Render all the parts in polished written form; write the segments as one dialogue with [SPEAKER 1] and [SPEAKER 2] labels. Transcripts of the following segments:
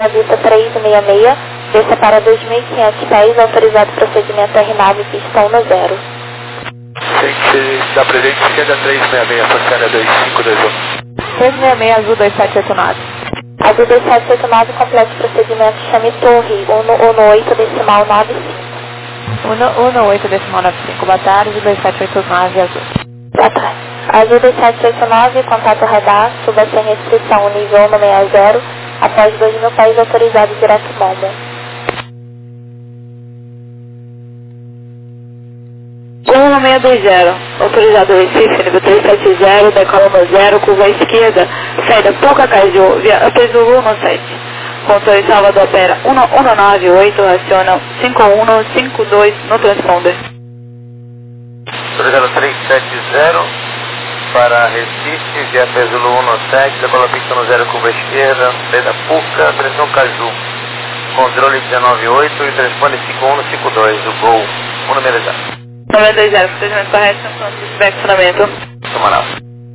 [SPEAKER 1] Vista 366, desça para 2.500 pés, autorizado procedimento R9, pistão no 0.
[SPEAKER 2] Gente, da presente esquerda 366, Forçada 2521.
[SPEAKER 1] 366, Azul 2789. Azul 2789, complete procedimento, chame torre, 118 decimal 95. 118 decimal 95, boa tarde, 2789, Azul. Boa tarde. Azul 2789, contato radar, suba sem restrição, nível 160, após 2.000 pés, autorizado direto Momo. 1620, autorizado Recife, nível 370, decola no 0, curva à esquerda, saída Pouca Caju, via Upper Zulu 17. Controle Salvador opera 1198, raciona 5152 no transponder.
[SPEAKER 2] Autorizado 370 para Recife, via Upper Zulu 17, decola pista no 0, curva à esquerda, saída Pouca, direção Caju. Controle 198 e transponder 5152, o Gol, o número exato.
[SPEAKER 1] 920, procedimento correto, funcionamento.
[SPEAKER 2] Tomará.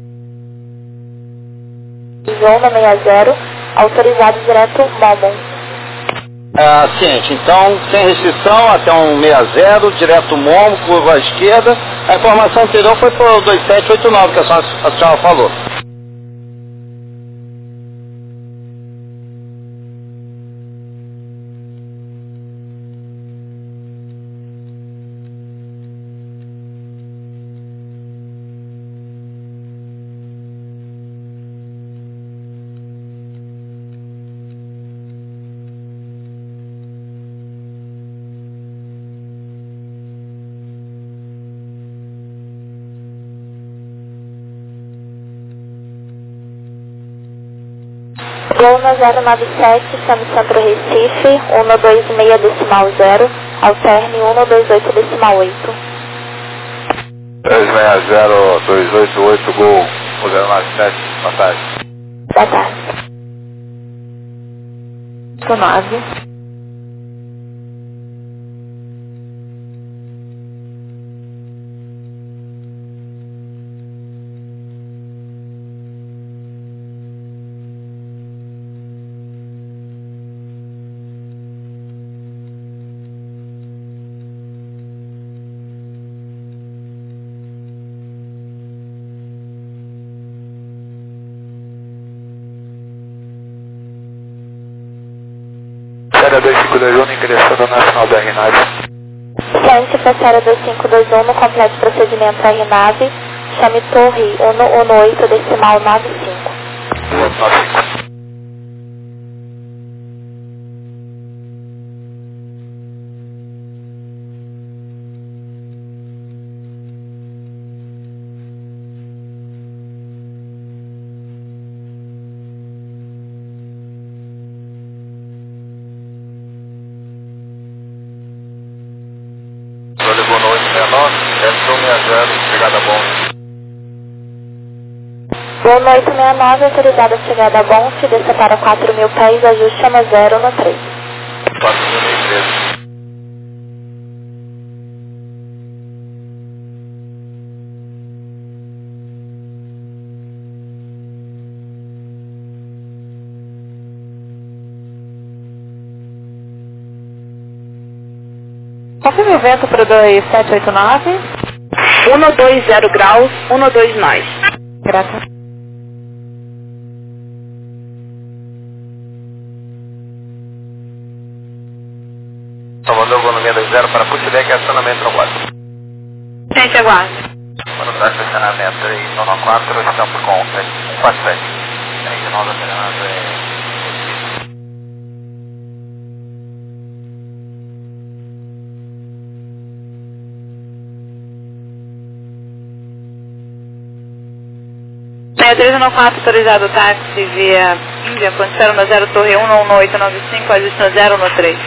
[SPEAKER 1] Zona 60, autorizado direto Momo.
[SPEAKER 3] Ciente, então, sem restrição, até 160, direto Momo, curva à esquerda. A informação anterior foi para o 2789, que a senhora falou.
[SPEAKER 1] Lona 097, chame Centro Recife, 126 decimal 0, alterne 128 decimal 8.
[SPEAKER 2] 360 288 Gol, 097, passagem.
[SPEAKER 1] Boa tarde. 9.
[SPEAKER 2] Série 2521, ingressando na Nacional da R9.
[SPEAKER 1] Ciente para série 2521, no completo procedimento R9, chame Torre 118 decimal 95.
[SPEAKER 2] 95. Boa noite, 69, S160, chegada bom.
[SPEAKER 1] Boa noite 69, autorizada a chegada a Bonte, desça para 4.000 pés, ajuste a 0 no 3.
[SPEAKER 2] 4.013.
[SPEAKER 1] Confirme o vento para o 2789.
[SPEAKER 4] 120 graus, 12 nós.
[SPEAKER 1] Graças.
[SPEAKER 2] Salvador, Gol 620 para Puxidec, acionamento no 4.
[SPEAKER 4] Gente, aguarde.
[SPEAKER 2] Quando está estacionamento aí, no 4, estamos com 147. Aí, nós operando
[SPEAKER 4] é 314, autorizado táxi via Índia, ponte no 0, torre 11895, ajuste no 0 no 3.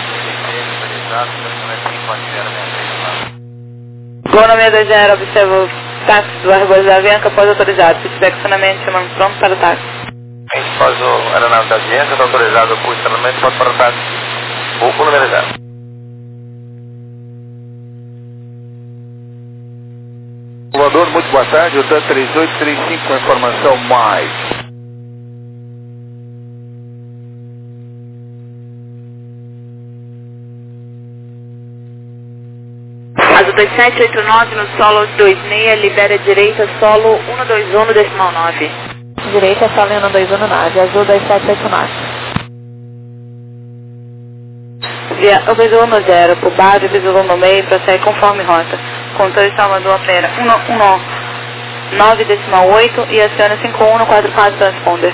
[SPEAKER 4] Gol 620, observa o táxi do Argoz da Avianca, após autorizado. Se tiver estacionamento, chamando pronto para o táxi.
[SPEAKER 2] A gente faz o aeronave da Avianca, está autorizado por estacionamento, pode para o táxi. O número 0. Salvador, muito boa tarde, o TAN 3835 com informação mais.
[SPEAKER 4] Azul 2789 no solo 26, libera direita, solo 121, decimal 9.
[SPEAKER 1] Direita, solo 1219, Azul 2789.
[SPEAKER 4] Via Obedul no 0, por base, Obedul no meio, prossegue conforme rota. Controle Salvador opera 119, decimal 8 e aciona 5144 transponder.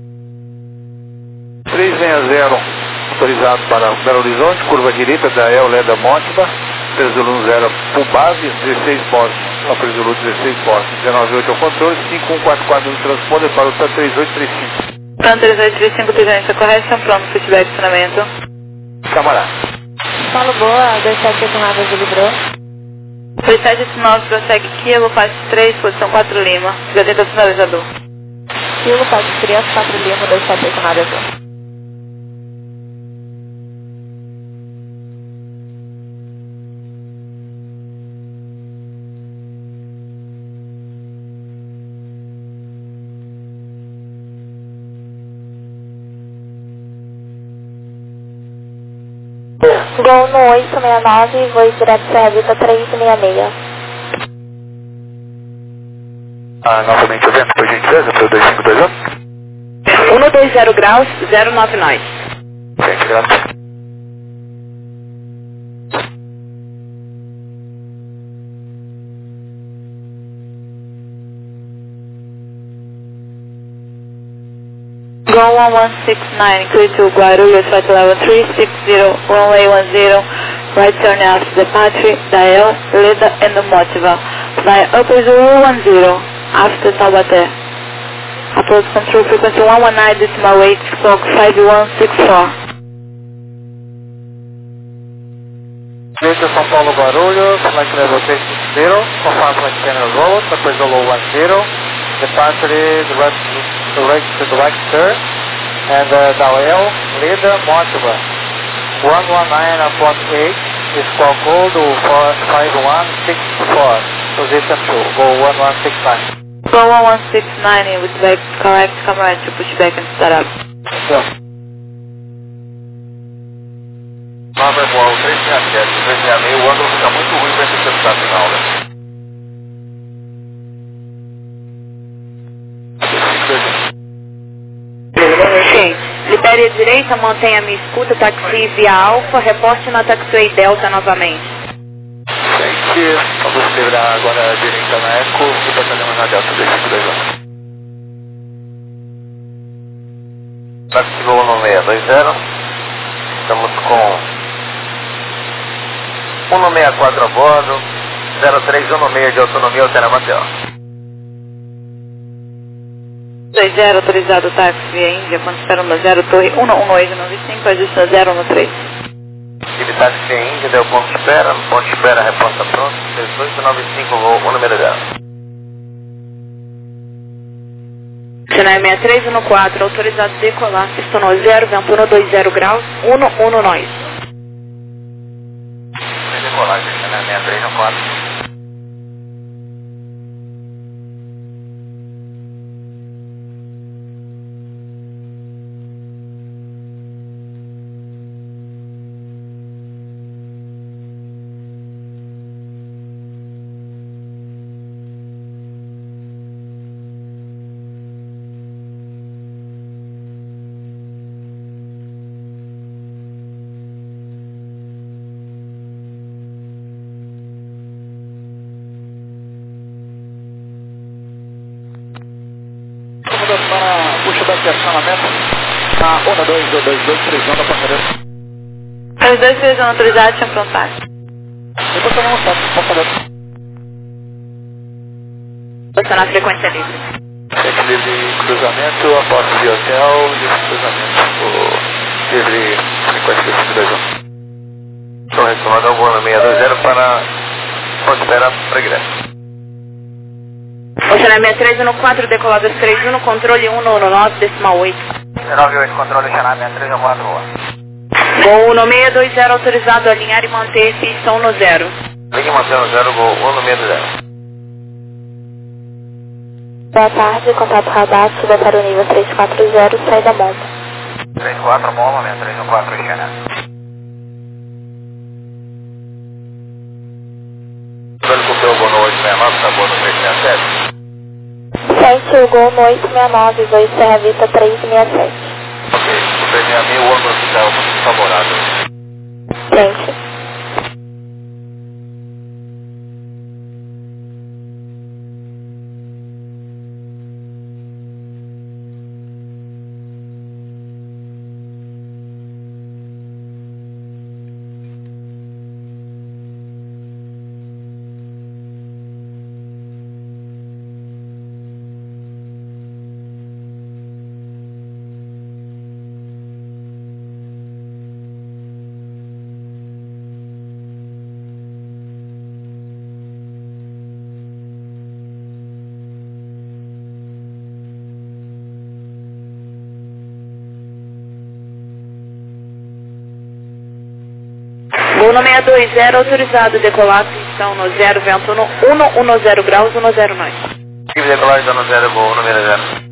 [SPEAKER 5] 360, autorizado para Belo Horizonte, curva direita da El Leda Mótiba, 310 por base, 16 Boston, Zulu 16 Boston, 198 ao controle, 5144 no transponder para o TAN 3835.
[SPEAKER 4] TAN 3835, tendência correta, pronto, feedback, funcionamento.
[SPEAKER 5] Camarada.
[SPEAKER 1] Solo boa, 2789, Azul librou.
[SPEAKER 4] 3789, prossegue Kilo, faixa 3, posição 4 Lima, gazeta do sinalizador.
[SPEAKER 1] Kilo, faixa 3, 4 Lima, 2789, Azul. Gol no 869, voo direto Serra 366.
[SPEAKER 5] Novamente o vento, por gentileza, para o 2521.
[SPEAKER 4] 120 graus, 09 nós.
[SPEAKER 5] Gente, graças.
[SPEAKER 4] Go 1169, clear to Guarulhos, flight level 360, runway 10, right turn after departure, dial, Leda and Motiva. Fly upper Zulu 10, after Taubaté. Approach control frequency 119, decimal 8, squawk 5164.
[SPEAKER 5] Direita São Paulo Guarulhos, flight level 360, confirm flight channel road, upper Zulu 10. Departure direct turn and Dawel, Leda, Motiba 119 upon 8 is call code 5164, position 2, go 1169.
[SPEAKER 4] Go 1169 with back correct camera to push back and start up.
[SPEAKER 2] Nova Igual 367, 366, o ângulo fica muito ruim para interceptar final, né?
[SPEAKER 4] Sim. Libere a direita, mantenha a minha escuta, taxi via Alfa, reporte na taxiway Delta novamente.
[SPEAKER 5] Gente, vamos liberar agora a direita na Eco e batalhamos na Delta 252.
[SPEAKER 2] Taxi Gol 1620, estamos com 164 a bordo, 0316 de autonomia altera Mateo.
[SPEAKER 4] 20 autorizado táxi via Índia, quando espera no 0, torre 11895, ajusta 013.
[SPEAKER 2] Tive táxi via Índia, deu ponto de espera, no ponto de espera, resposta pronta, 1895, voo, o número dela.
[SPEAKER 4] Sinal 6314, autorizado decolar, pistão 0, vento 120 graus, 11 nós.
[SPEAKER 2] Decolagem, Sinal 6314.
[SPEAKER 5] Para pushback de acionamento na 12223 da passareira.
[SPEAKER 4] Os dois sejam autorizados, tinham prontar.
[SPEAKER 5] Depois eu não sabe, passareira.
[SPEAKER 4] Posicionar a frequência livre.
[SPEAKER 5] Gente livre cruzamento, aposto de hotel, livre cruzamento, livre frequência de 521.
[SPEAKER 2] Estou retomando o voo no 620 para ponto de espera progresso.
[SPEAKER 4] Oceanária 6314, decolada 31, controle 119, decimal 8.
[SPEAKER 2] 98, controle Oceanária 6314, rua.
[SPEAKER 4] Gol 1620, autorizado a alinhar e manter pistão no 0.
[SPEAKER 2] Ligue mantendo 0, gol 160.
[SPEAKER 1] Boa tarde, contato radar, suba para o nível 340, sai da bomba.
[SPEAKER 2] 34, bomba, 6314, Oceanária.
[SPEAKER 1] Gol no 869, Voe Serra Vita 367.
[SPEAKER 2] Ok, o 366, o ônibus está muito favorável.
[SPEAKER 1] Frente.
[SPEAKER 4] Gol no 620, autorizado decolar, atenção no 0, vento no 110 graus, 109.
[SPEAKER 2] Tive decolagem dando 0, Gol, número 0.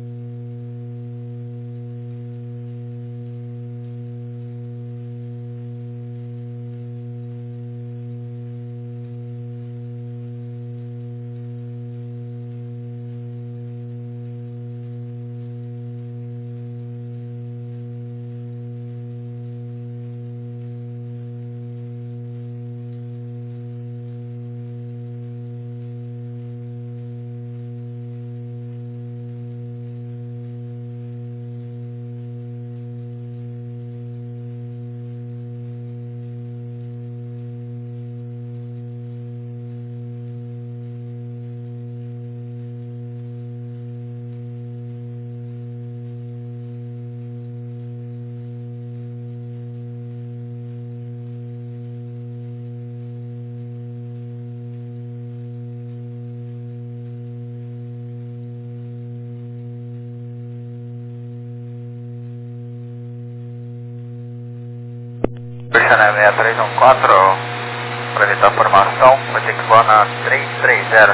[SPEAKER 2] Chanel 6314, para evitar a formação, vai ter que voar na 330.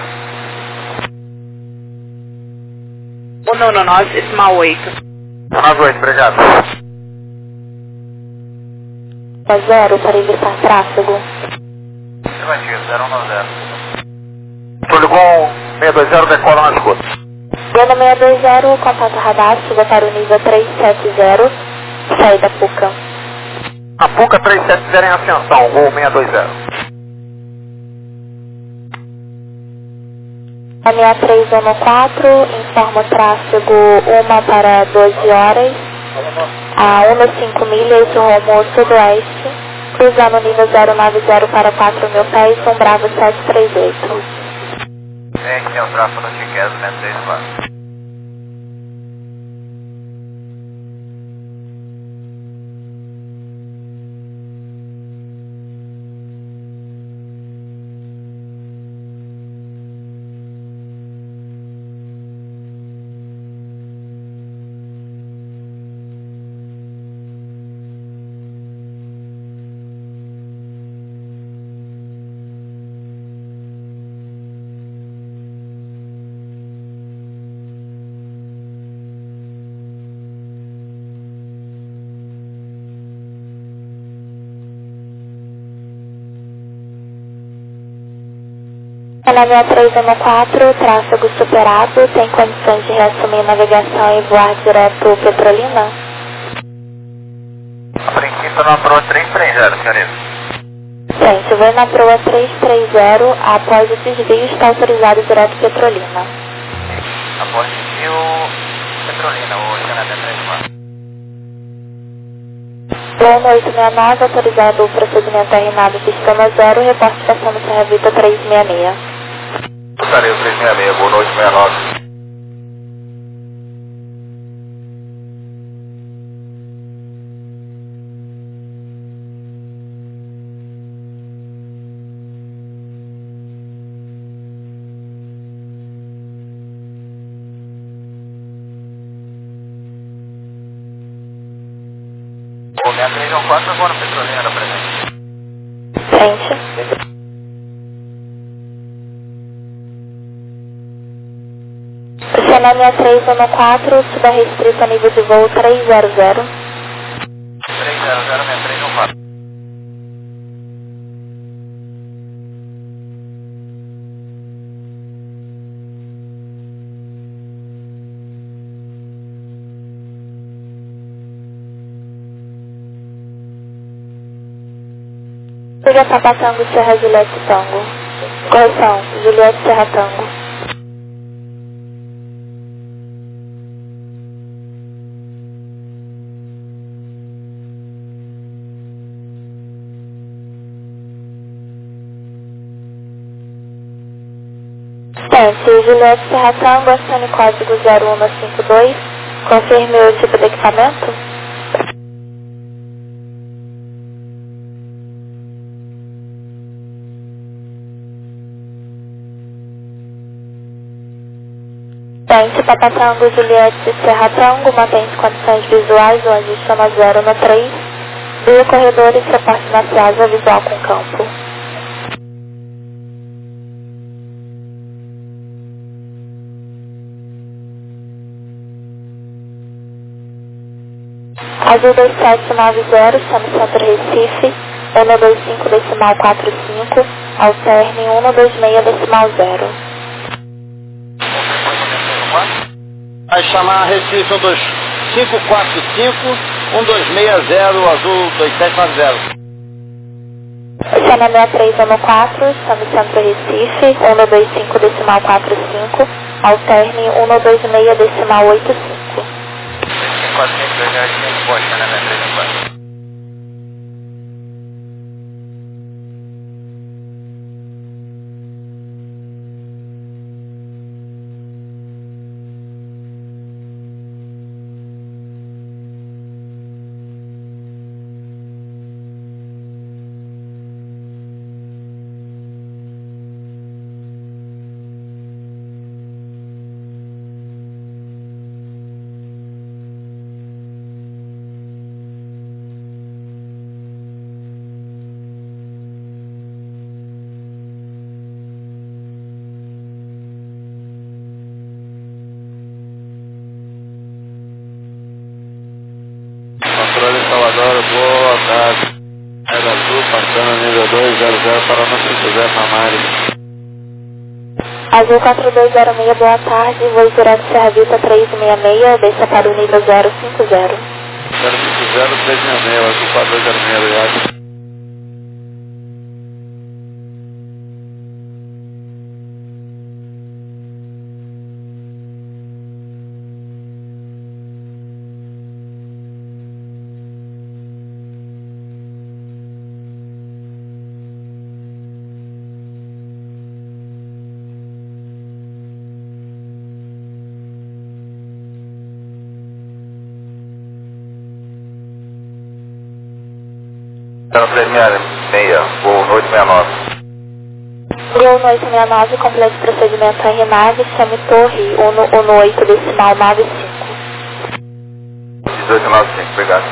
[SPEAKER 4] 119, small 8.
[SPEAKER 2] 198, obrigado.
[SPEAKER 1] 0 para evitar tráfego.
[SPEAKER 2] Afirmativo, 010. Poligom 620, decola na escuta.
[SPEAKER 1] Gol no 620, contato radar, suba para o nível 370, saída Puca.
[SPEAKER 2] A Puca 370 em ascensão, Gol 620.
[SPEAKER 1] A 6314 informa o tráfego 1 para 12 horas, a 1,5 milhas rumo sudoeste, cruzando o nível 090 para 4.000 pés, Bravo 738.
[SPEAKER 2] Aqui tem o tráfego no Chiquez, 664.
[SPEAKER 1] Na 6314, tráfego superado, tem condições de reassumir navegação e voar direto Petrolina?
[SPEAKER 2] A princípio na proa 330, senhorita.
[SPEAKER 1] Gente, vou na proa 330, após o desvio está autorizado direto Petrolina.
[SPEAKER 2] Após desvio, Petrolina, o Chanel 34.
[SPEAKER 1] Plano 869, autorizado o procedimento RNAV Sistema 0, reporte passando Serra Vita 366.
[SPEAKER 2] Estarei o 366, boa noite, 69. O 6314 agora Petrolina presente.
[SPEAKER 1] Frente. O Chanel 6314, suba restrito a nível de voo 300.
[SPEAKER 2] 300, 6314.
[SPEAKER 1] Siga Papa Tango, Serra Juliette Tango. Correção, Juliette Serra Tango. Tente, Juliette Serra Tango, acione código 0152. Confirme o tipo de equipamento. Tente, Papa Tango, Juliette Serra Tango, mantém-se condições visuais, o ajuste chama 0 no 3. Via corredores, reporte na Piazza, visual com campo. Azul 2790, chame Centro Recife, 125 decimal 45, alterne 126 decimal 0.
[SPEAKER 3] Vai chamar Recife 12545 1260 Azul 2790.
[SPEAKER 1] Chame 6314, chame Centro Recife, 125 decimal 45, alterne 126 decimal 85.
[SPEAKER 2] 4525, poxa, né, 314. Controle Salvador, boa tarde. Era Azul, passando nível 200 para 150 Tamares.
[SPEAKER 1] Azul 4206, boa tarde, voo direto Serra Vita 366, desça para o nível 050.
[SPEAKER 2] 050, 366, Azul 4206, obrigado. Então, 366, voo 869.
[SPEAKER 1] Gol 869, complete procedimento em RNAV, chame Torre 118 decimal 95.
[SPEAKER 2] 1895, obrigado.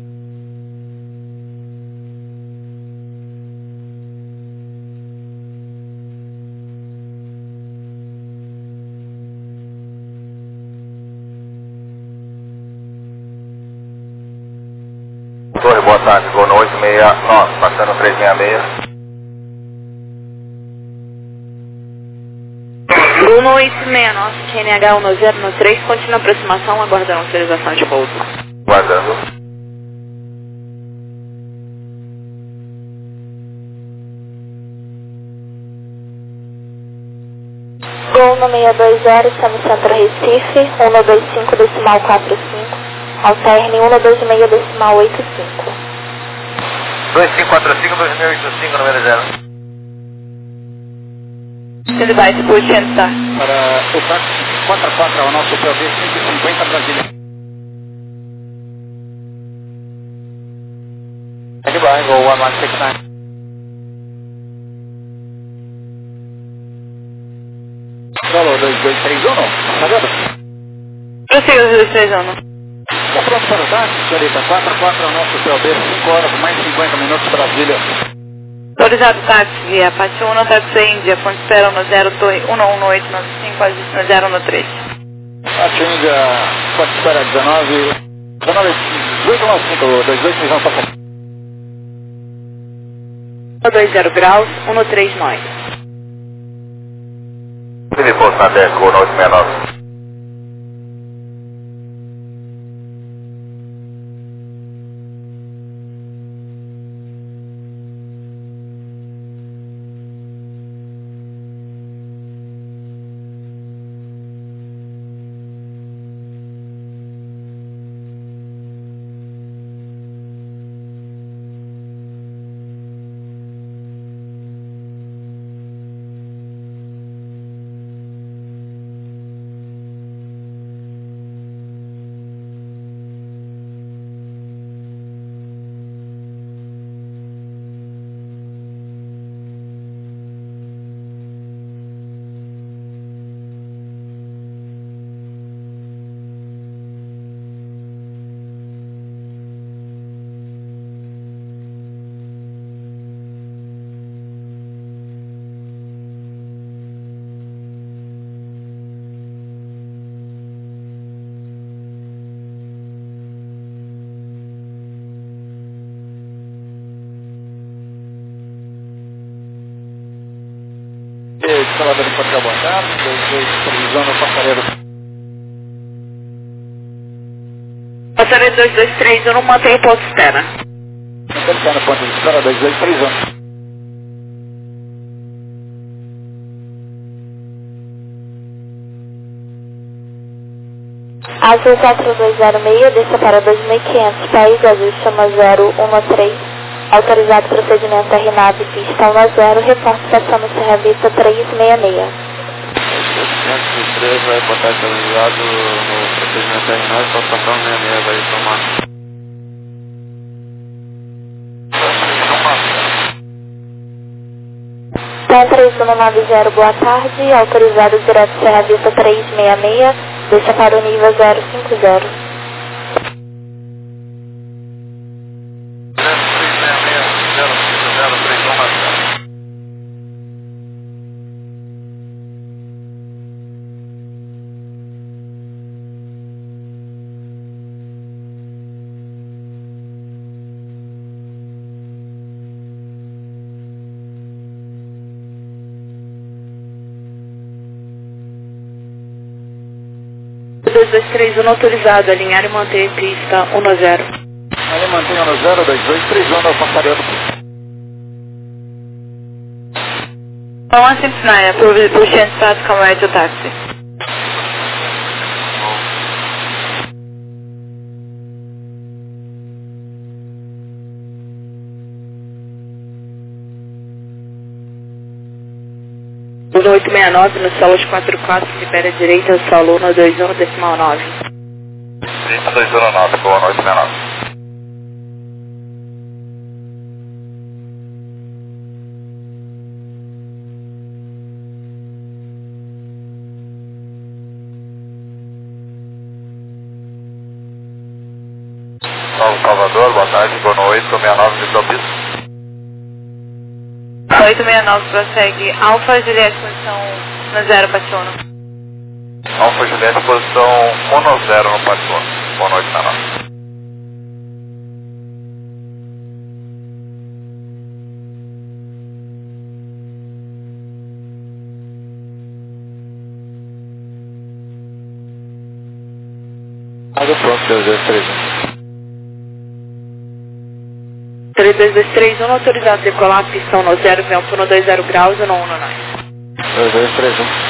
[SPEAKER 2] Torre, boa tarde, voo 869, passando 366.
[SPEAKER 4] Bruno 869, QNH 1093, continua aproximação, aguardando autorização de pouso.
[SPEAKER 2] Guardando.
[SPEAKER 1] Gol 1620, chame Centro Recife, 125 decimal 45, alterne 126 decimal 85.
[SPEAKER 2] 2545, 2085, número 0.
[SPEAKER 4] Standby, push and start.
[SPEAKER 3] Para o táxi 44 ao nosso POB 150 Brasília.
[SPEAKER 5] Standby, go 1169.
[SPEAKER 3] Valor 2231, sabendo?
[SPEAKER 4] Prossiga 2231.
[SPEAKER 3] Está pronto para o táxi, senhorita? 44 ao nosso POB, 5 horas mais 50 minutos Brasília.
[SPEAKER 4] Autorizado táxi via Pati 1, táxi Índia, ponto espera no 0, torre 11895, ajuste no 013.
[SPEAKER 3] Pati Índia, ponto espera 1895, 2231, está pronto.
[SPEAKER 4] 20 graus, 139.
[SPEAKER 2] Filipão Santé, voo 869.
[SPEAKER 3] Escalador pode abortar, 2231 no passareiro.
[SPEAKER 4] Passareiro 2231, mantém ponto de espera.
[SPEAKER 3] Mantém no ponto de espera, 2231.
[SPEAKER 1] Azul 4206, desça para 2.500 pés, azul chama 013, autorizado procedimento RNAV, pista 10, reporte estação Serra Vista 366.
[SPEAKER 2] 503 vai botar atualizado no procedimento RNAV, só estação 66 vai tomar.
[SPEAKER 1] Tom 3190, boa tarde, autorizado direto Serra Vista 366, deixa para o nível 050.
[SPEAKER 4] Dois 2231 autorizado, alinhar e manter pista 10.
[SPEAKER 3] Ali mantém 10, 2231 no passareiro.
[SPEAKER 4] 169, puxando status come to taxi. No 869, no solo de 44, libera a direita, solo 121, decimal 9.
[SPEAKER 2] 219, boa noite, 69. Salvador, boa tarde, boa noite, 69 de Topis.
[SPEAKER 4] 869 prossegue, Alfa Juliette, posição no 0, Patrono.
[SPEAKER 2] Alfa Juliette, posição 10 no Patrono. Boa noite, 69.
[SPEAKER 3] Água pronto, 2231.
[SPEAKER 4] 3231, autorizado a decolar, pistão no 0, vento no 20 graus e no 19.
[SPEAKER 3] 2231.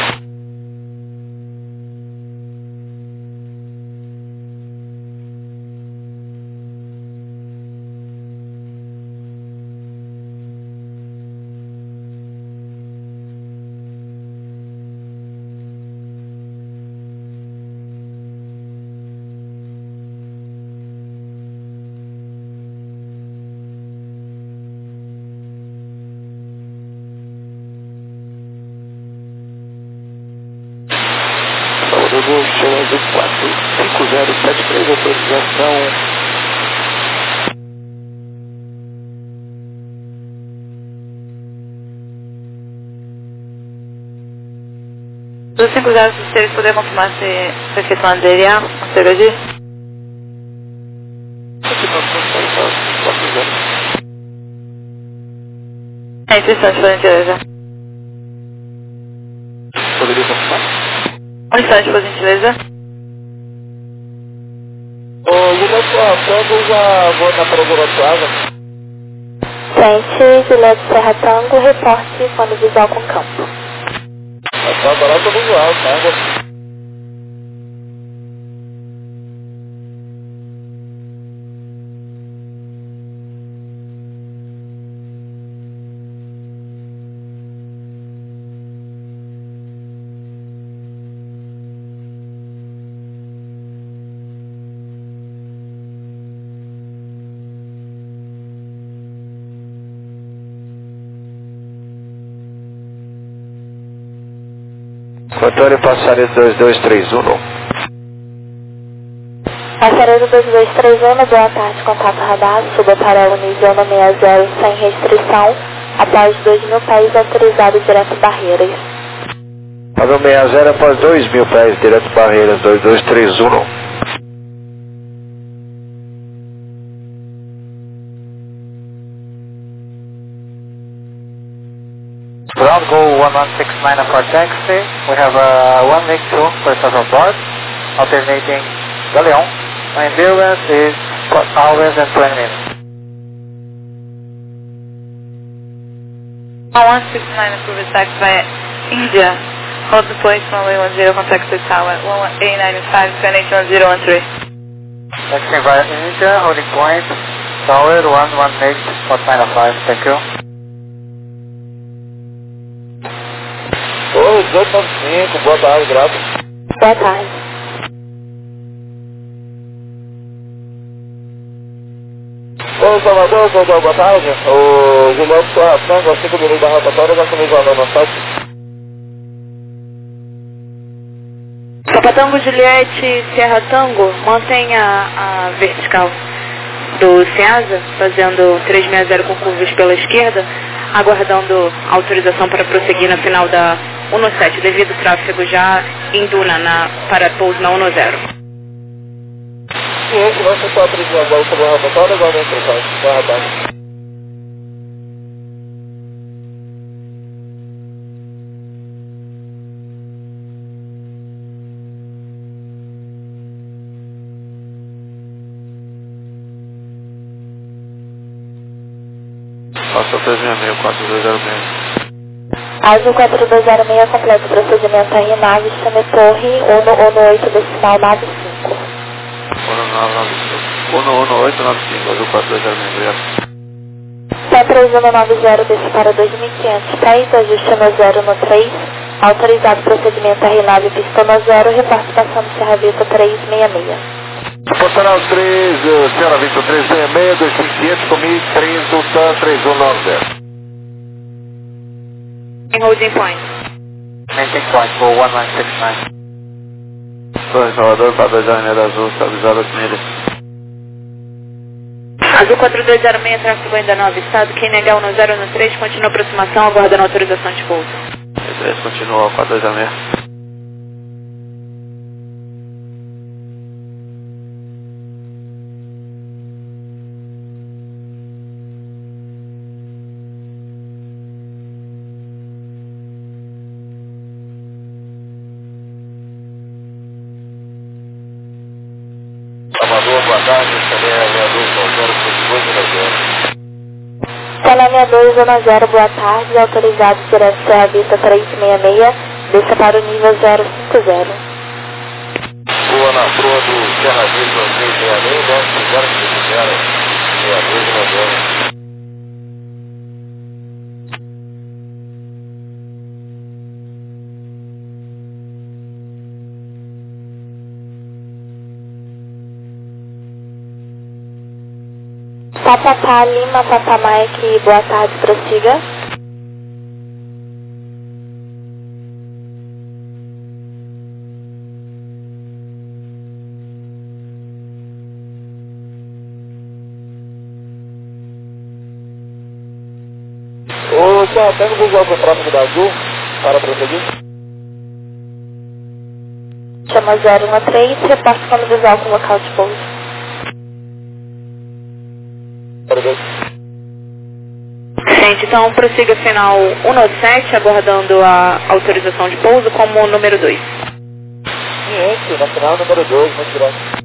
[SPEAKER 3] Salvador, show azul 45073, autorização.
[SPEAKER 4] Dos 5063, poder confirmar se foi feito uma DLA, um CHG? É interessante, por gentileza.
[SPEAKER 3] Poderia confirmar?
[SPEAKER 4] Um instante, por gentileza.
[SPEAKER 3] Juliette Serra Tango, já vou na Programação.
[SPEAKER 1] Frente, Juliette Serra Tango, reporte quando visual com campo.
[SPEAKER 3] Agora eu tô visual, tá? Controle passareiro 2231.
[SPEAKER 1] Passareiro 2231, boa tarde, contato radar, suba para o nível no 60 sem restrição, após 2.000 pés autorizado direto Barreiras.
[SPEAKER 3] Padrão 60 após 2.000 pés, direto Barreiras, 2231. Ground
[SPEAKER 5] Go 1169 for taxi. We have 182 persons on board, alternating Galeon. My endurance is 4 hours and 20 minutes.
[SPEAKER 4] 169 approved taxi via India. Hold the point runway 10, contact the tower 1895, 281013.
[SPEAKER 5] Taxi via India, holding point, tower 118, 495, thank you.
[SPEAKER 3] Oi, 1895, boa tarde, graças.
[SPEAKER 1] Boa tarde.
[SPEAKER 3] Oi, Salvador, boa tarde. O Guilherme Sorração, a 5 minutos da rotatória, já comigo lá no site.
[SPEAKER 4] Papa Tango Juliette Sierra Tango, mantenha a vertical do CEASA, fazendo 360 com curvas pela esquerda, aguardando autorização para prosseguir na final da 17, devido ao tráfego já em Duna para pouso na 10.
[SPEAKER 3] Sim, vai ser só a previsão agora sobre a rotatória, agora dentro do site. Boa tarde.
[SPEAKER 2] Passa 366, 4206.
[SPEAKER 1] Azul 4206, completo procedimento aí, nave, chame torre, 118 decimal 95.
[SPEAKER 2] 11895, Azul 4206, obrigado.
[SPEAKER 1] Pé 3190, desce para 2.500 pés, ajuste no 0 no 3, autorizado procedimento aí, nave, pista no 0, reporte passando Serra Vista 366.
[SPEAKER 3] Portanal 3, Sierra Vista 366, 2500, comigo 3, Tutan 3190.
[SPEAKER 4] Em holding point.
[SPEAKER 5] Maintain point, Go 1169.
[SPEAKER 2] Sou em Salvador, 4206 Azul, estabilizado aqui nele.
[SPEAKER 4] Azul 4206, tráfego ainda 9, estado, quem negar 10 no 3, continua aproximação, aguardando autorização de pouso.
[SPEAKER 2] E3 continua, 4206.
[SPEAKER 3] Salvador, boa tarde, Celé 6210,
[SPEAKER 1] Telé 6210, boa tarde, autorizado direto Serra Vista 366, desça para o nível 050.
[SPEAKER 3] Boa na proa do Serra Vista 366, né? 050, 6290.
[SPEAKER 1] Papapá Lima, Papa Mike, boa tarde, prossiga.
[SPEAKER 3] Ô, só pega o Google com o tráfego da Azul, para prosseguir.
[SPEAKER 1] Chama 0 no 3, reporte como visual com local de pouso.
[SPEAKER 4] Gente, então prossiga final 197, aguardando a autorização de pouso como número 2.
[SPEAKER 3] Ciente, na final número 2, muito graças.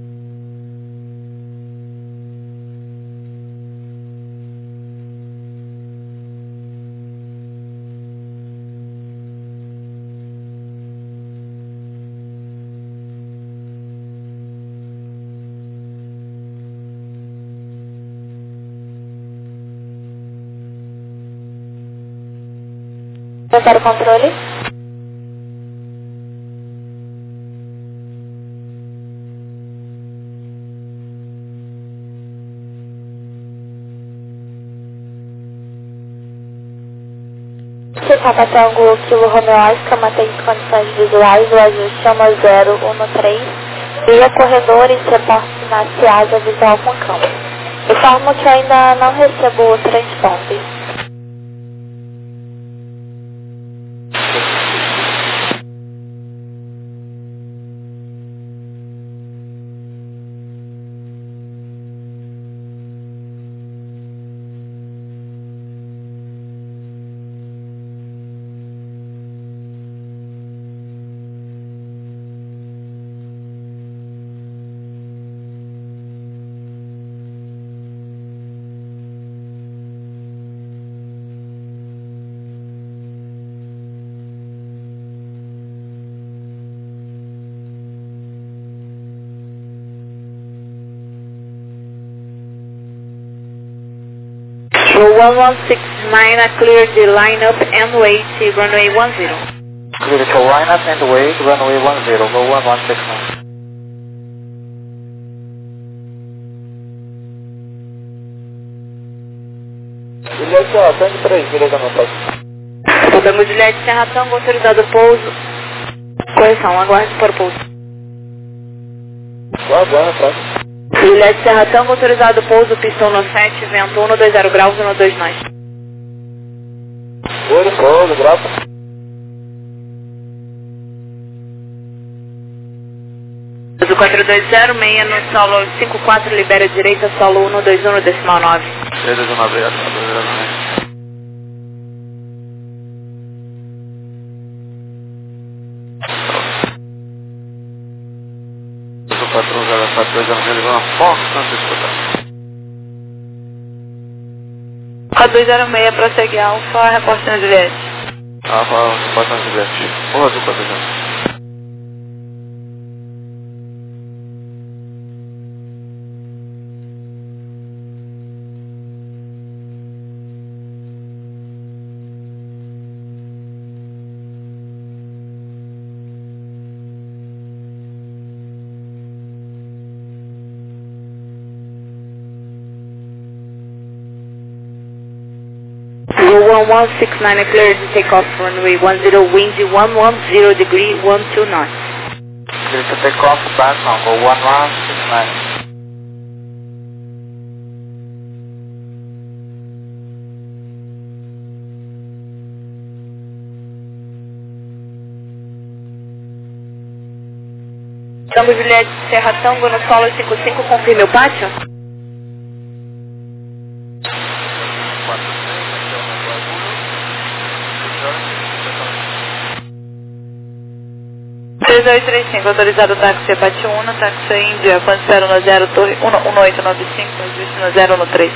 [SPEAKER 1] Prepara o controle. Papa Tango, Kilo Romeo Oscar, mantém condições visuais, o ajuste chama 013, via corredores, reporte na CEASA visual com campo. Informo que ainda não recebo o transponder.
[SPEAKER 4] 1169, I cleared the lineup and wait, runway 10.
[SPEAKER 5] Clear to lineup and wait, runway 10, go 1169.
[SPEAKER 2] Juliette Serra Tango 3, milhas a mensagem.
[SPEAKER 4] Tango Juliette Serra Tango, autorizado pouso. Correção, aguarde para o pouso.
[SPEAKER 2] Aguarda, atrás.
[SPEAKER 4] Juliette Serra Tango, autorizado pouso, pistão no 7, vento 120 graus, 12 nós.
[SPEAKER 2] Oi, pouso, graça.
[SPEAKER 4] Do 4206 no solo 54, libera direita, solo 121, decimal 9.
[SPEAKER 2] 329, obrigado. O patrão 042 já não ligou na foto, tanto escutar.
[SPEAKER 4] 4206, prossegue Alfa, reporte na Juliette.
[SPEAKER 2] Alfa, reporte na Juliette. Porra do 4206.
[SPEAKER 4] Go 1169, clear to take off runway 10, wind 110 degree, 12 knots.
[SPEAKER 5] Clear to take off, back on, go 1169.
[SPEAKER 4] Tango Juliette Serra Tango no solo 55, confirme o pátio? Autorizado táxi Pátio 1, táxi Índia, quando 090, torre 1895, destino 013.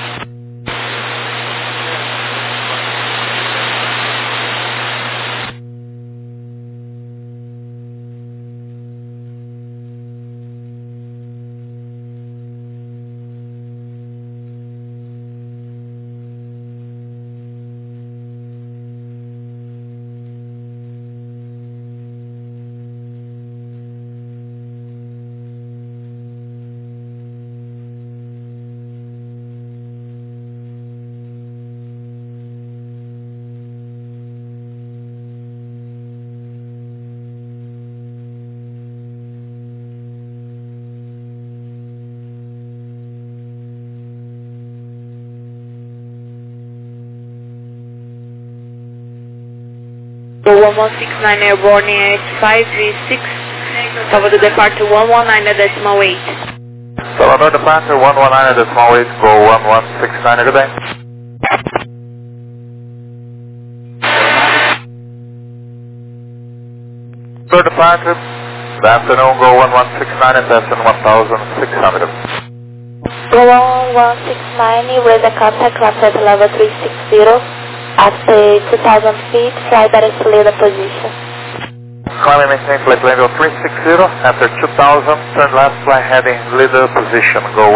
[SPEAKER 4] Go 1169 airborne at 5V6, Salvador departure 119.8.
[SPEAKER 2] Salvador departure 119.8, go 1169, good day. Salvador departure, good afternoon, go 1169 and descend 1600.
[SPEAKER 1] Go 1169, raise the contact, climb at level 360. After 2,000 feet, fly directly the position.
[SPEAKER 2] Climb and maintain flight level 360. After 2,000, turn left, fly heading leader position. Go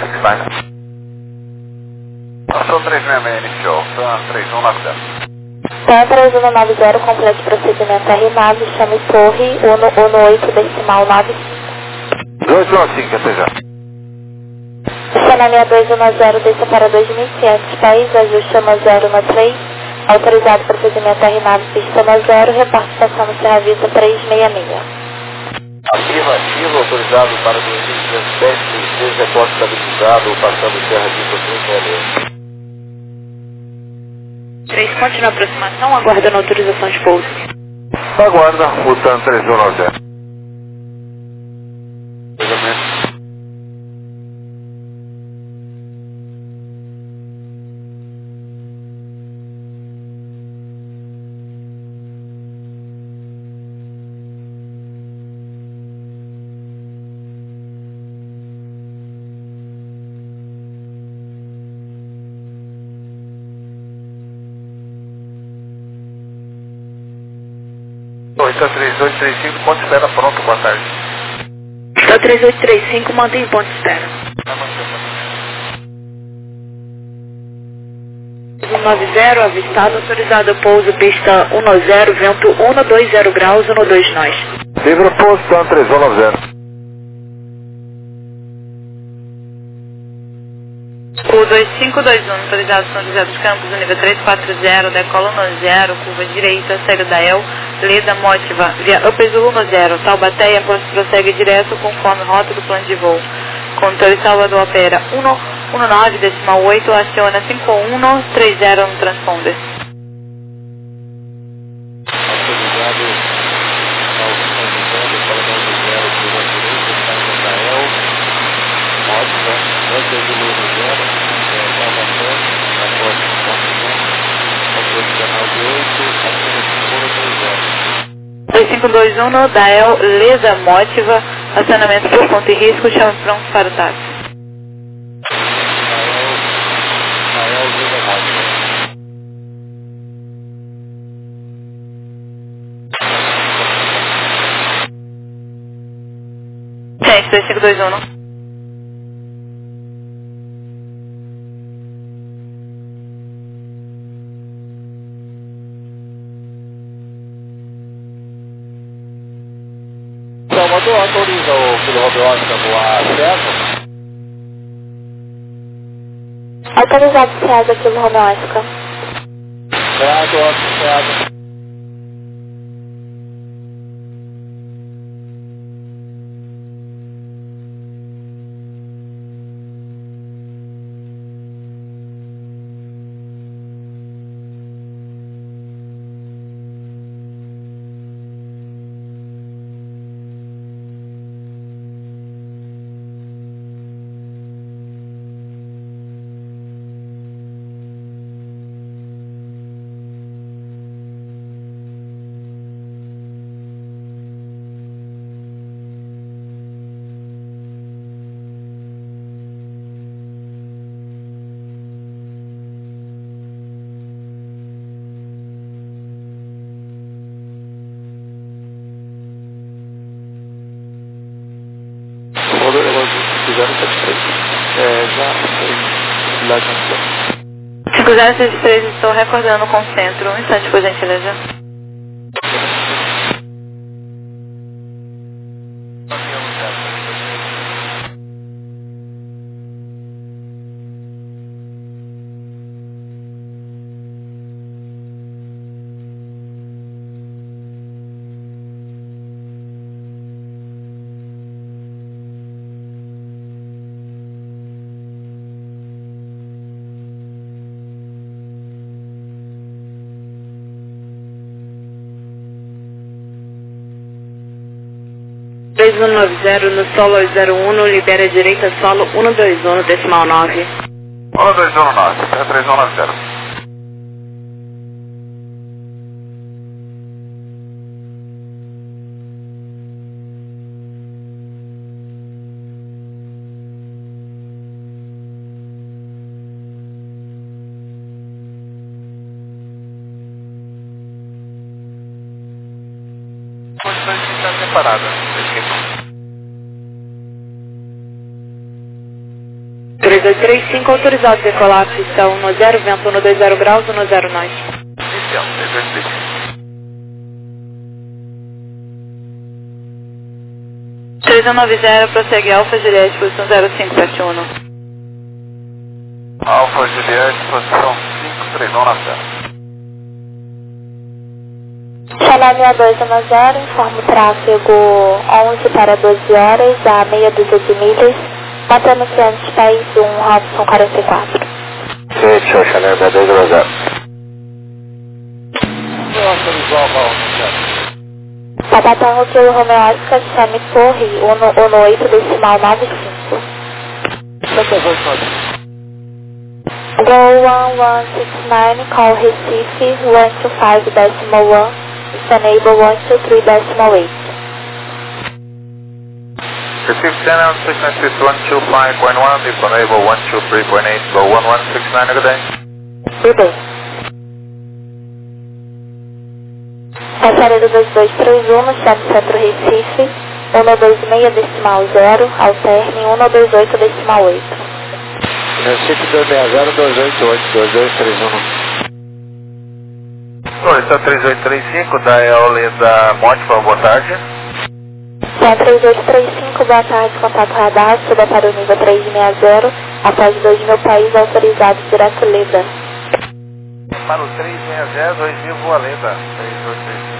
[SPEAKER 2] 1169. Ação 366 inicial, TAM 3190.
[SPEAKER 1] TAM 3190, complete procedimento R9, chame torre 118, decimal 95.
[SPEAKER 2] 215, até já.
[SPEAKER 1] Chama 6210, desça para 2.500 pés, ajuste chama 013, autorizado procedimento R9, pista na 0, reporte estação no Serra Vista 366.
[SPEAKER 2] Afirmativo, autorizado para 2.500 pés, 36, reporte estabilizado, passando Serra Vista 366.
[SPEAKER 4] 3, continua a aproximação, aguardando autorização de pouso.
[SPEAKER 2] Aguarda, o TAM 3190. Está 3835, ponto espera pronto, boa tarde.
[SPEAKER 4] Está 3835, mantém ponto espera. 3190, avistado, autorizado pouso, pista 10, vento 120 graus, 12 nós.
[SPEAKER 5] Livre o pouso, plano 3190.
[SPEAKER 4] O 2521, autorizado São José dos Campos, nível 340, decola 10, curva direita, segue da El, Leda, Motiva, via Upper Zulu 10, Taubaté, a prossegue direto conforme rota do plano de voo. Controle Salvador opera 119,8, aciona 5130 no transponder.
[SPEAKER 5] Autorizado ao São José, decola 10, curva direita, segue da El, Motiva, Upper Zulu 10, Taubaté, a próxima controle 19,8, aciona 5130.
[SPEAKER 4] 2521, Dael, Leda, Motiva, acionamento por ponto e risco, chama pronto para o táxi.
[SPEAKER 5] Dael, Leda, Motiva.
[SPEAKER 4] Gente, 2521.
[SPEAKER 5] Salvador, autoriza o filho Robiosca voar certo?
[SPEAKER 1] Autorizado César, Kilo Romeo Oscar.
[SPEAKER 5] Certo, certo. Valor relógio 5073. Já foi cidade de
[SPEAKER 4] 5063, estou recordando com o centro. Um instante, por gentileza. No solo 01, libera direita solo 121, decimal 9.
[SPEAKER 5] 1219, 3190. Condições de estar separada.
[SPEAKER 4] 3235, autorizado decolar, pista 10, vento 120 graus, 10 nós.
[SPEAKER 5] Inicial, 3235.
[SPEAKER 4] Prossegue Alfa Juliette, posição 0571.
[SPEAKER 5] Alfa Juliette, posição 53190.
[SPEAKER 1] Chanel 6210, informa o tráfego 11 para 12 horas, a meia dúzia de milhas, mantendo antes país 1, Robson 44.
[SPEAKER 5] Sim, Chanel 6210. Autorizou a
[SPEAKER 1] Tabatão, Kilo Romeo Oscar, chame Torre, 18, decimal 95. Go 1169, call Recife, 125.1, enable 123.8.
[SPEAKER 5] Recife Channel 696 125.1, enable 123.8, go 1169, good day.
[SPEAKER 1] Good day. Passaredo 2231, chame Centro Recife, 126 decimal 0, alterne 128 decimal 8.
[SPEAKER 5] Recife 260 288 2231.
[SPEAKER 2] Oi, está 3835 da Eoleda Motiva, boa tarde.
[SPEAKER 1] Tem 3835, boa tarde, contato radar, suba para o nível 360, após 2000 país autorizado, direto Leda.
[SPEAKER 2] Para o 360, 2000, boa Leda, 3835.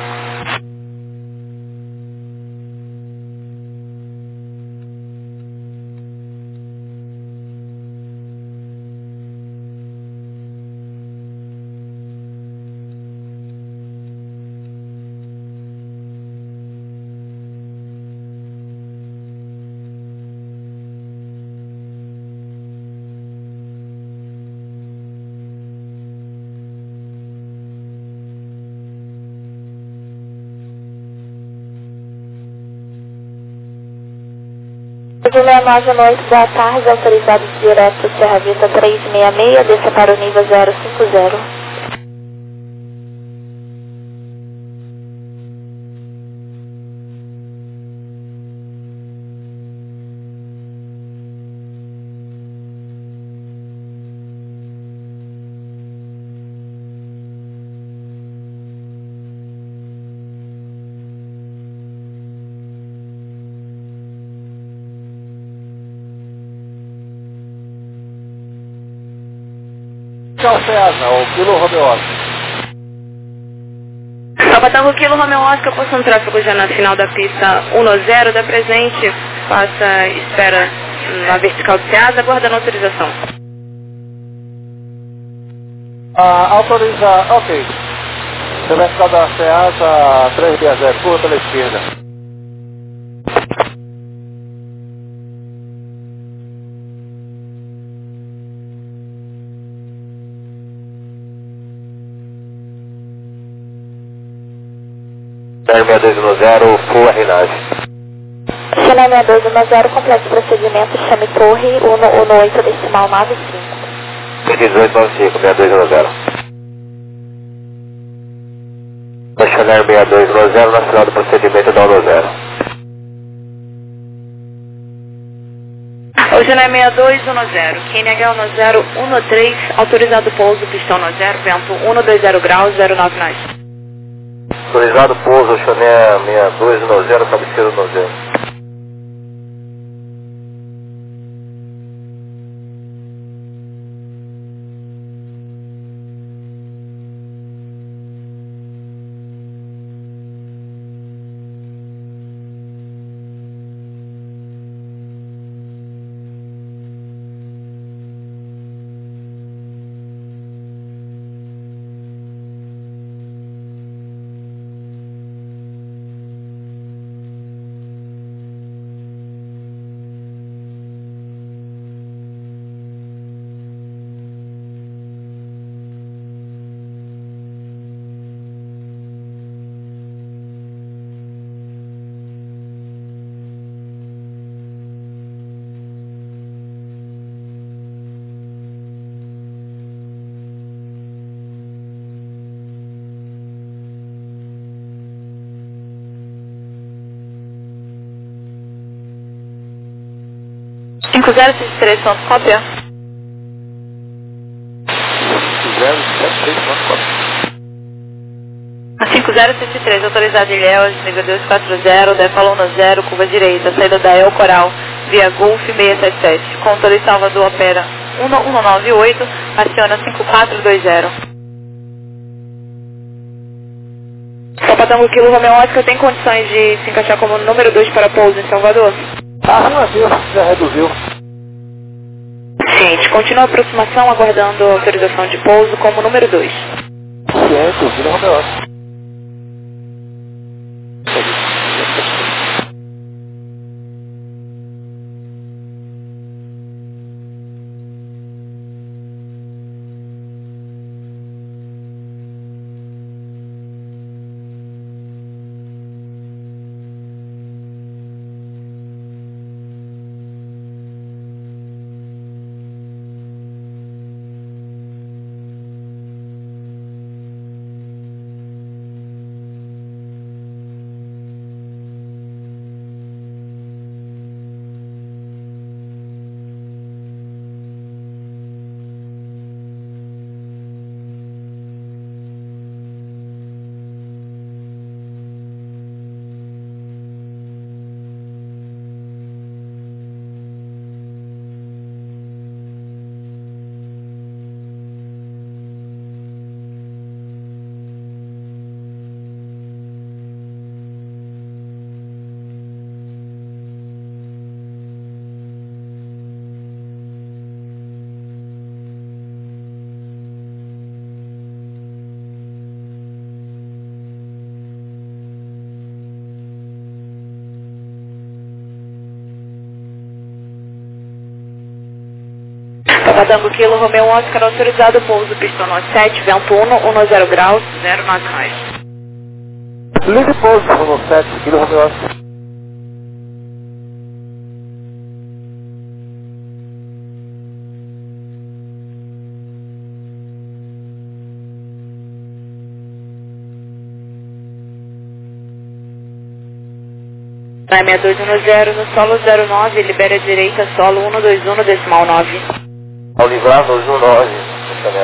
[SPEAKER 1] De 69 à noite, boa tarde, autorizado direto Serra Vista 366, desça para o nível 050.
[SPEAKER 3] Tchau, César, o Kilo Romeo Oscar.
[SPEAKER 4] Papatango Kilo Romeo Oscar, possui um tráfego já na final da pista 10, da presente, passa, espera na vertical de Ceasa, aguardando autorização.
[SPEAKER 3] Autoriza, ok. Você vai ficar da Ceasa 360, curva pela esquerda.
[SPEAKER 2] Channel 6210, full RNAV.
[SPEAKER 1] Channel 6210, completo procedimento, chame torre 118 decimal 95.
[SPEAKER 2] 1895, 6210. Channel 6210, na final do procedimento da 10.
[SPEAKER 4] O Channel 6210, QNH 1013, autorizado pouso, pistão 10, vento 120 graus, 09 nós.
[SPEAKER 2] Autorizado pouso, Channel 6210, cabeceiro 90.
[SPEAKER 4] Cinco 063, ponto cópia.
[SPEAKER 3] 073, ponto cópia.
[SPEAKER 4] A 5063, autorizado Ilhéus, nível 240, Defalon 0, curva direita, saída da El Coral, via Golf 677. Controle Salvador opera 1198, aciona 5420. Papatango Kilo Romeo Oscar tem condições de se encaixar como número 2 para pouso em Salvador?
[SPEAKER 3] Relativo, já reduziu.
[SPEAKER 4] Ciente, continua a aproximação aguardando a autorização de pouso como número 2.
[SPEAKER 3] Ciente, o Kilo Romeo Oscar.
[SPEAKER 4] Papa Tango Kilo, Romeo Oscar, autorizado pouso, pistão 97, vento 10 graus, 0 knots mais.
[SPEAKER 5] Ligue pouso, Romeo 7, Kilo Romeo Oscar.
[SPEAKER 4] Vai 6210 no solo 09, libera a direita, solo 121, decimal 9.
[SPEAKER 2] Ao livrar 219, Chanel.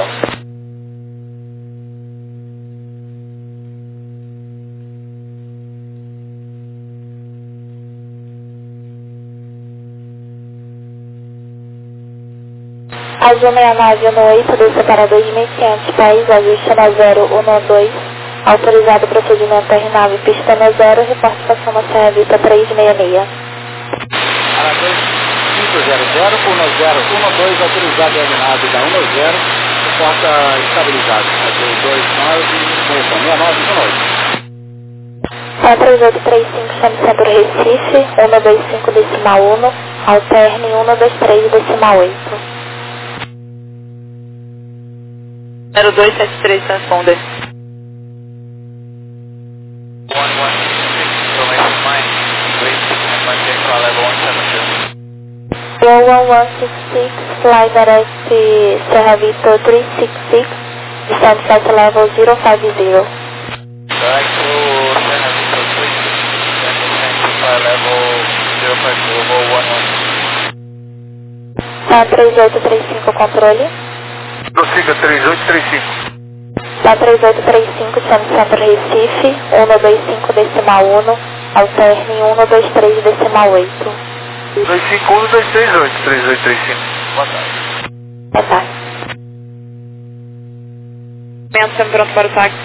[SPEAKER 1] Azul 69 no 8, desça para 2.500 pés, ajuste na 012, autorizado procedimento R9, pista na 0, reporte estação na Serra Vita 366.
[SPEAKER 3] Para 2500, 1012, autorizado R9 da 10, reporta estabilizado. Azul
[SPEAKER 1] 3835, chame centro Recife, 125 decimal 1, alterne 123 decimal 8.
[SPEAKER 4] 0273, transponder.
[SPEAKER 1] 11166, fly direct Serra Vita 366, descend flight level 050.
[SPEAKER 2] Direct to Serra Vita 366, and descend to flight level 050, 111.
[SPEAKER 1] Tá 3835, controle.
[SPEAKER 2] Prossiga 3835.
[SPEAKER 1] Tá 3835, chame centro Recife, 125 decimal 1, alterne 123 decimal 8.
[SPEAKER 2] 251, 238, 3835. Boa tarde.
[SPEAKER 1] Boa tarde.
[SPEAKER 4] Estamos pronto para o táxi.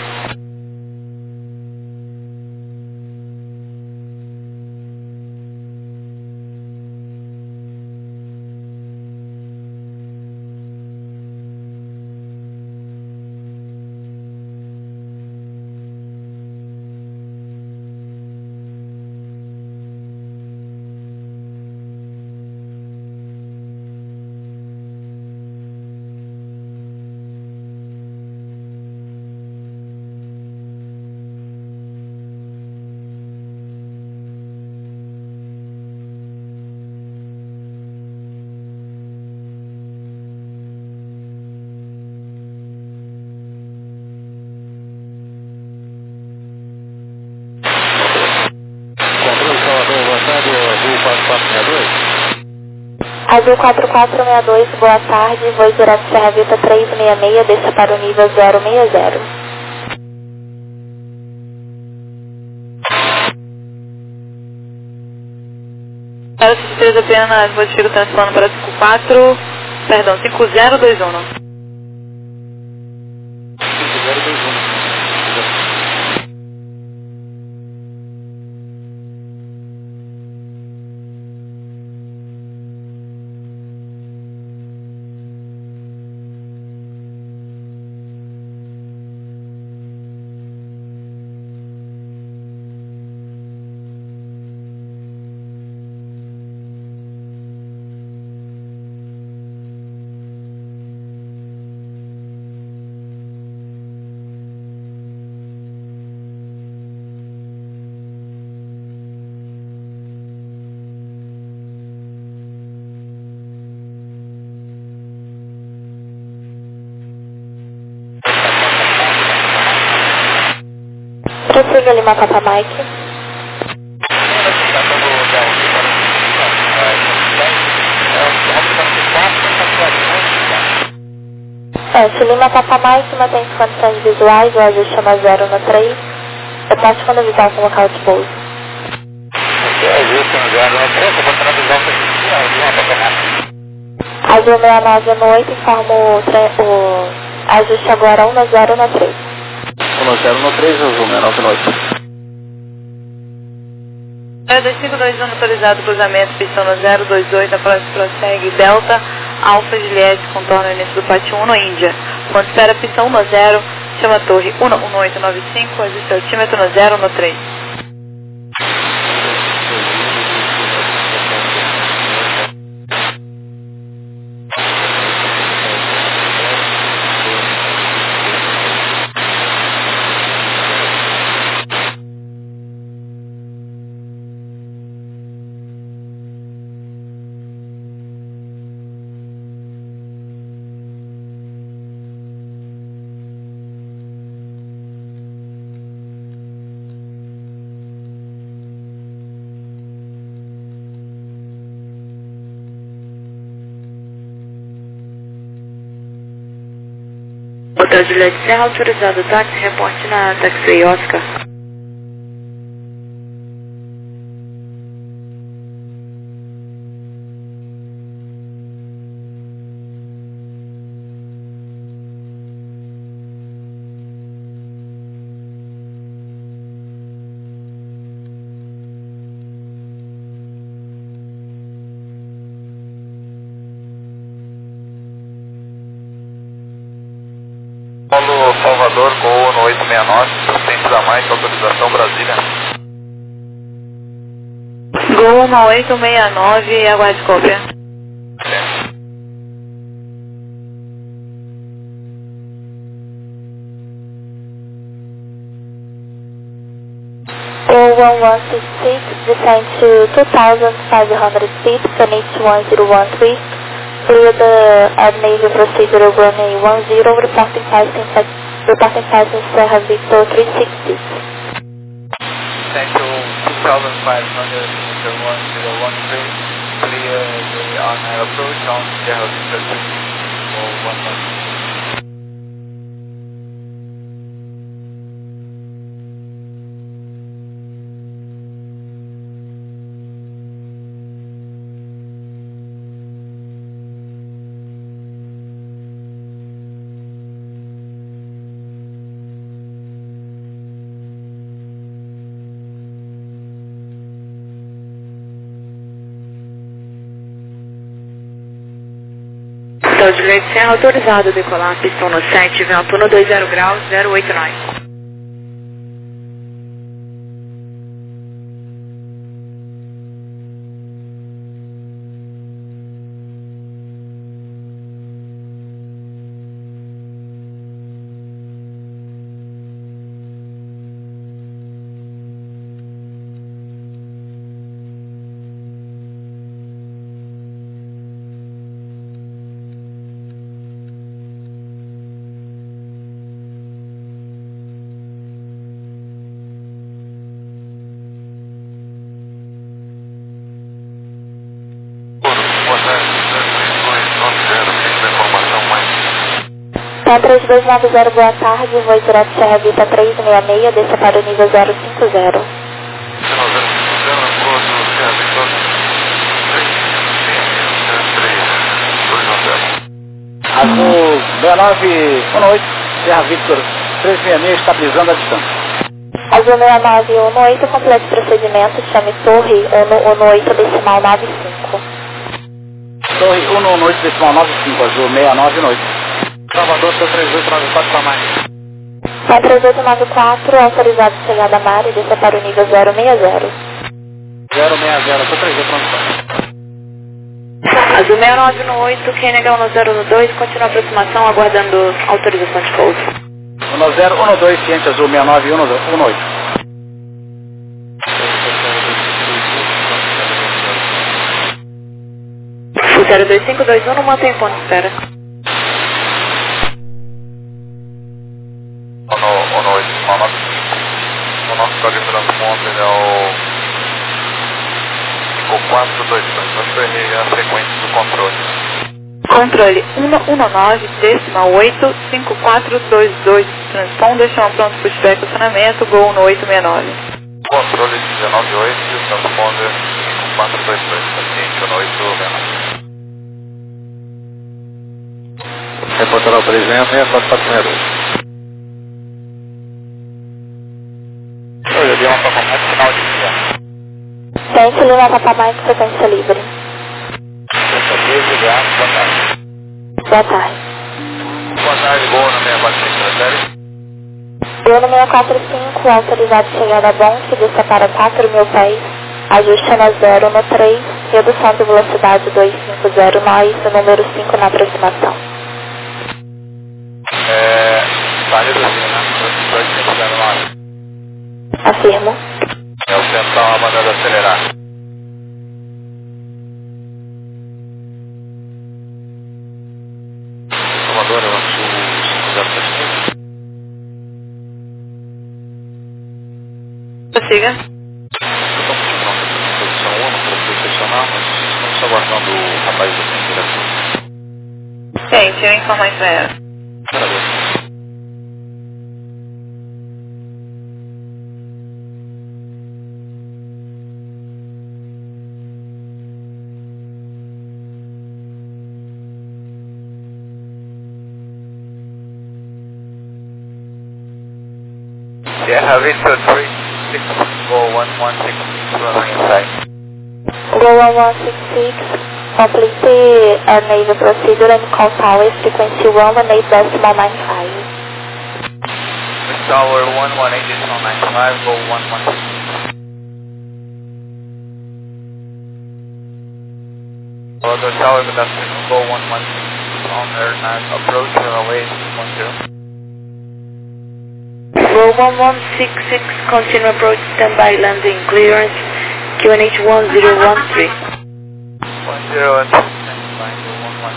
[SPEAKER 1] Azul 4462, boa tarde, voo direto Serra Vita 366, desça para o nível 060.
[SPEAKER 4] Para 63 apenas, modifica o transponder para 5021.
[SPEAKER 3] 5021.
[SPEAKER 1] Prossiga Lima Papa Mike. Lima Papa Mike, mantém as condições visuais, o ajuste chama 0 no 3. Reparte quando avisar com o local de pouso. Azul 69 no 8, informa o ajuste agora 1 no 0 no 3.
[SPEAKER 3] 1 no 3, Azul 69 no 8.
[SPEAKER 4] 2521 autorizado, cruzamento, pistão no 028, após prossegue Delta, Alfa Juliette, contorno início do pátio 1 no Índia. Quando espera pistão no 0, chama a torre 11895, ajuste altímetro no 0 no 3. Hotel Juliette Serra, autorizado táxi, reporte na Taxiway Oscar.
[SPEAKER 2] Paulo Salvador, Gol no 869, assistente da mais, autorização Brasília.
[SPEAKER 4] Gol 1869, aguarde cópia.
[SPEAKER 1] Gol 1166, descend to 2,500 feet, Phoenix 1013. Clear the Navy procedure runway 10, reporting passing Serra Victor 360.
[SPEAKER 5] Central 2,500 meter 1013, clear the on-air approach on Sierra Victor 360.
[SPEAKER 4] Hotel Juliette Serra, autorizado a decolar, pistão no 7, vento no 20 graus, 089.
[SPEAKER 1] Tá 3290, boa tarde, voo direto Serra Vita 366, desça para o nível 050.
[SPEAKER 3] Azul 6918, Serra Victor 366, estabilizando a distância.
[SPEAKER 1] Azul 6918, completo procedimento, chame Torre 118 decimal 95.
[SPEAKER 3] Torre 118 decimal 95, Azul 6918.
[SPEAKER 5] Salvador, 3894 para mais.
[SPEAKER 1] 3894, autorizado chegada a mar e desça para o nível 060.
[SPEAKER 5] 060, estou 3894.
[SPEAKER 4] Azul 6918, Kennegal no 012, continua a aproximação, aguardando autorização de pouso.
[SPEAKER 3] 1012, ciente Azul 6918.
[SPEAKER 4] 02521, não mantém ponto de espera.
[SPEAKER 2] O nosso código de transponder é o 5422. Acho que eu errei a sequência do controle.
[SPEAKER 4] Controle 119,8, 5422. Transponder, chama pronto pushback, estacionamento, Gol no 869.
[SPEAKER 2] Controle 198 e o transponder 5422. Paciente no 869.
[SPEAKER 3] Reportará o 366-4462.
[SPEAKER 2] Eu dei uma toca final de dia.
[SPEAKER 1] Centro Lima Papamais, frequência livre.
[SPEAKER 2] Boa tarde.
[SPEAKER 1] Boa tarde.
[SPEAKER 2] Boa tarde, Gol na 645, série.
[SPEAKER 1] Gol no 645, autorizado chegada a bom, que desça para 4.000 pés. Ajuste na 0 no 3, redução de velocidade 250, nós, número 5 na aproximação.
[SPEAKER 2] Tá reduzindo, né? 250.
[SPEAKER 1] Afirmo.
[SPEAKER 2] É o central mandando acelerar. Salvador, eu acho o 507.
[SPEAKER 4] Prossiga.
[SPEAKER 2] Estamos de pronto aqui na posição 1 para posicionar, mas estamos aguardando o rapaz da direção.
[SPEAKER 4] Gente, eu informo isso a ela.
[SPEAKER 2] Parabéns. Sierra Victor 36, go 1166, runway inside.
[SPEAKER 1] Go 1166, complete naval procedure and call tower frequency 118.95.
[SPEAKER 2] Tower 118.95, go 116. Other tower, good afternoon, go 116 on air 9, approach runway 10.
[SPEAKER 4] Go 1166, continue approach, standby landing clearance, QNH 1013.
[SPEAKER 2] 1013, standby, go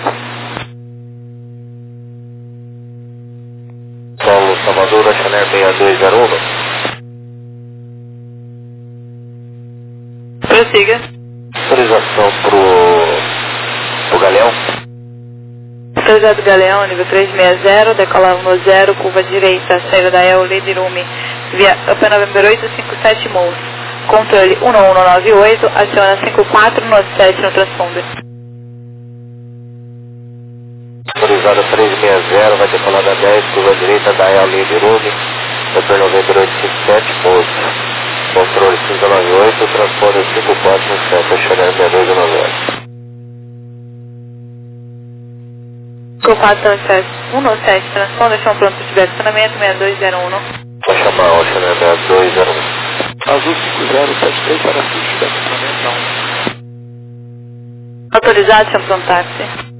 [SPEAKER 2] 116.
[SPEAKER 3] Paulo Salvador, Chanel 6201.
[SPEAKER 4] Prossiga.
[SPEAKER 3] Autorização pro Galeão.
[SPEAKER 4] Projeto Galeão, nível 360, decolava no 0, curva direita, saída da El Lidirume, via Upper November 857 Mouse. Controle 1198, aciona 5497 no transponder.
[SPEAKER 3] Autorizada 360, vai decolar da 10, curva direita da El Lidirume, Upper November 857 Mouse. Controle 598, transponder 5497, Chanel 6290.
[SPEAKER 4] Ocupação 117, transponder, chão pronto de direcionamento 6201.
[SPEAKER 3] Vou chamar o Chanel 6201.
[SPEAKER 5] Azul 5073 para pista de direcionamento.
[SPEAKER 4] Autorizado, chão pronto táxi.